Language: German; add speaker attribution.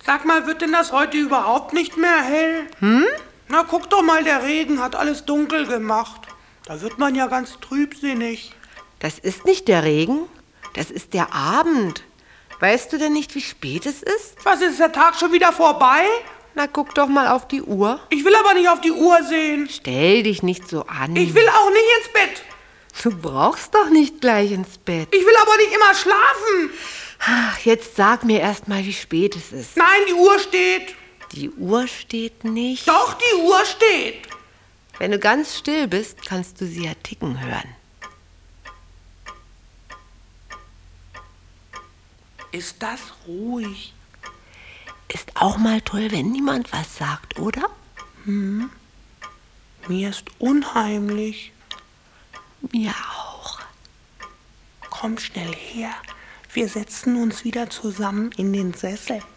Speaker 1: Sag mal, wird denn das heute überhaupt nicht mehr hell? Na, guck doch mal, der Regen hat alles dunkel gemacht. Da wird man ja ganz trübsinnig.
Speaker 2: Das ist nicht der Regen, das ist der Abend. Weißt du denn nicht, wie spät es ist?
Speaker 1: Was, ist der Tag schon wieder vorbei?
Speaker 2: Na, guck doch mal auf die Uhr.
Speaker 1: Ich will aber nicht auf die Uhr sehen.
Speaker 2: Stell dich nicht so an.
Speaker 1: Ich will auch nicht ins Bett.
Speaker 2: Du brauchst doch nicht gleich ins Bett.
Speaker 1: Ich will aber nicht immer schlafen.
Speaker 2: Ach, jetzt sag mir erst mal, wie spät es ist.
Speaker 1: Nein, die Uhr steht.
Speaker 2: Die Uhr steht nicht.
Speaker 1: Doch, die Uhr steht.
Speaker 2: Wenn du ganz still bist, kannst du sie ja ticken hören.
Speaker 1: Ist das ruhig?
Speaker 2: Ist auch mal toll, wenn niemand was sagt, oder?
Speaker 1: Mir ist unheimlich.
Speaker 2: Mir auch.
Speaker 1: Komm schnell her. Wir setzen uns wieder zusammen in den Sessel.